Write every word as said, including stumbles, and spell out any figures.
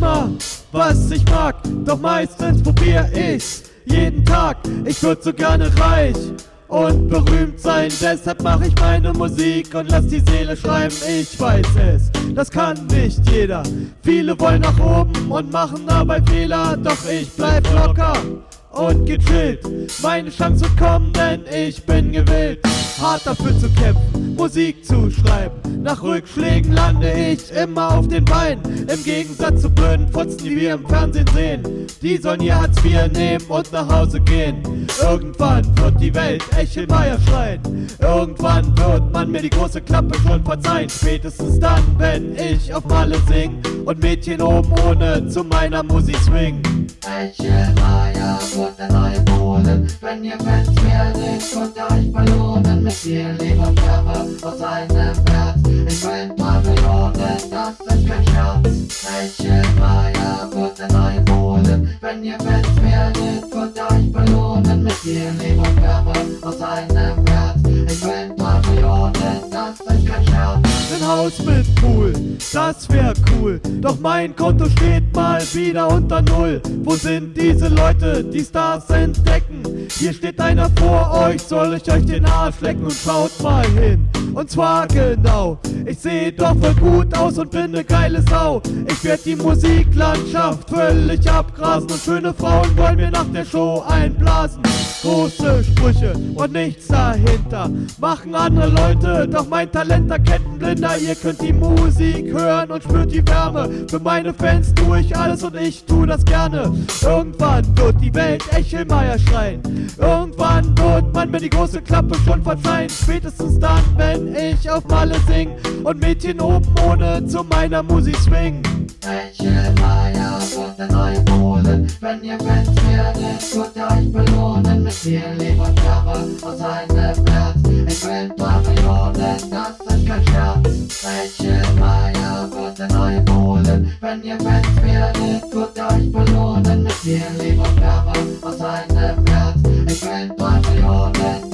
immer, was ich mag, doch meistens probier ich's jeden Tag. Ich würd so gerne reich und berühmt sein, deshalb mach ich meine Musik und lass die Seele schreiben. Ich weiß es, das kann nicht jeder. Viele wollen nach oben und machen dabei Fehler, doch ich bleib locker und gechillt. Meine Chance wird kommen, denn ich bin gewillt, hart dafür zu kämpfen, Musik zu schreiben. Nach Rückschlägen lande ich immer auf den Beinen, im Gegensatz zu blöden Futzen, die wir im Fernsehen sehen. Die sollen ihr Hartz vier nehmen und nach Hause gehen. Irgendwann wird die Welt Echelmeier schreien. Irgendwann wird man mir die große Klappe schon verzeihen. Spätestens dann, wenn ich auf Malle sing und Mädchen oben ohne zu meiner Musik swingen. Echelmeier wird der neue Polen. Wenn ihr Fans werdet, könnt ihr euch belohnen mit viel Liebe und Wärme aus einem Herz. Ich will ein paar Millionen, das ist kein Scherz. Echelmeier wird der neue Polen. Wenn ihr Fans werdet, könnt ihr euch belohnen mit viel Liebe und Wärme aus einem Herz. Ich will ein paar Millionen, das ist kein Scherz. Ein Haus mit Pool, das wär cool, doch mein Konto steht mal wieder unter Null. Wo sind diese Leute, die Stars entdecken? Hier steht einer vor euch, soll ich euch den Arsch lecken? Und schaut mal hin, und zwar genau. Ich seh doch voll gut aus und bin ne geile Sau. Ich werd die Musiklandschaft völlig abgrasen und schöne Frauen wollen mir nach der Show einblasen. Große Sprüche und nichts dahinter machen andere Leute, doch mein Talent erkennt ein Blinder. Ihr könnt die Musik hören und spürt die Wärme. Für meine Fans tu ich alles und ich tu das gerne. Irgendwann wird die Welt Echelmeier schreien. Irgendwann wird man mir die große Klappe schon verzeihen. Spätestens dann, wenn ich auf Malle sing und Mädchen oben ohne zu meiner Musik swingen. Echelmeier wird der neue Polen. Wenn ihr Fans werdet, könnt ihr euch belohnen mit viel Liebe und Wärme aus einem Herz. Ich will ein paar Millionen, das ist kein Scherz. Echelmeier wird der neue Polen. Wenn ihr Fans werdet, könnt ihr euch belohnen mit viel Liebe und Wärme aus einem Herz. Ich will ein paar Millionen,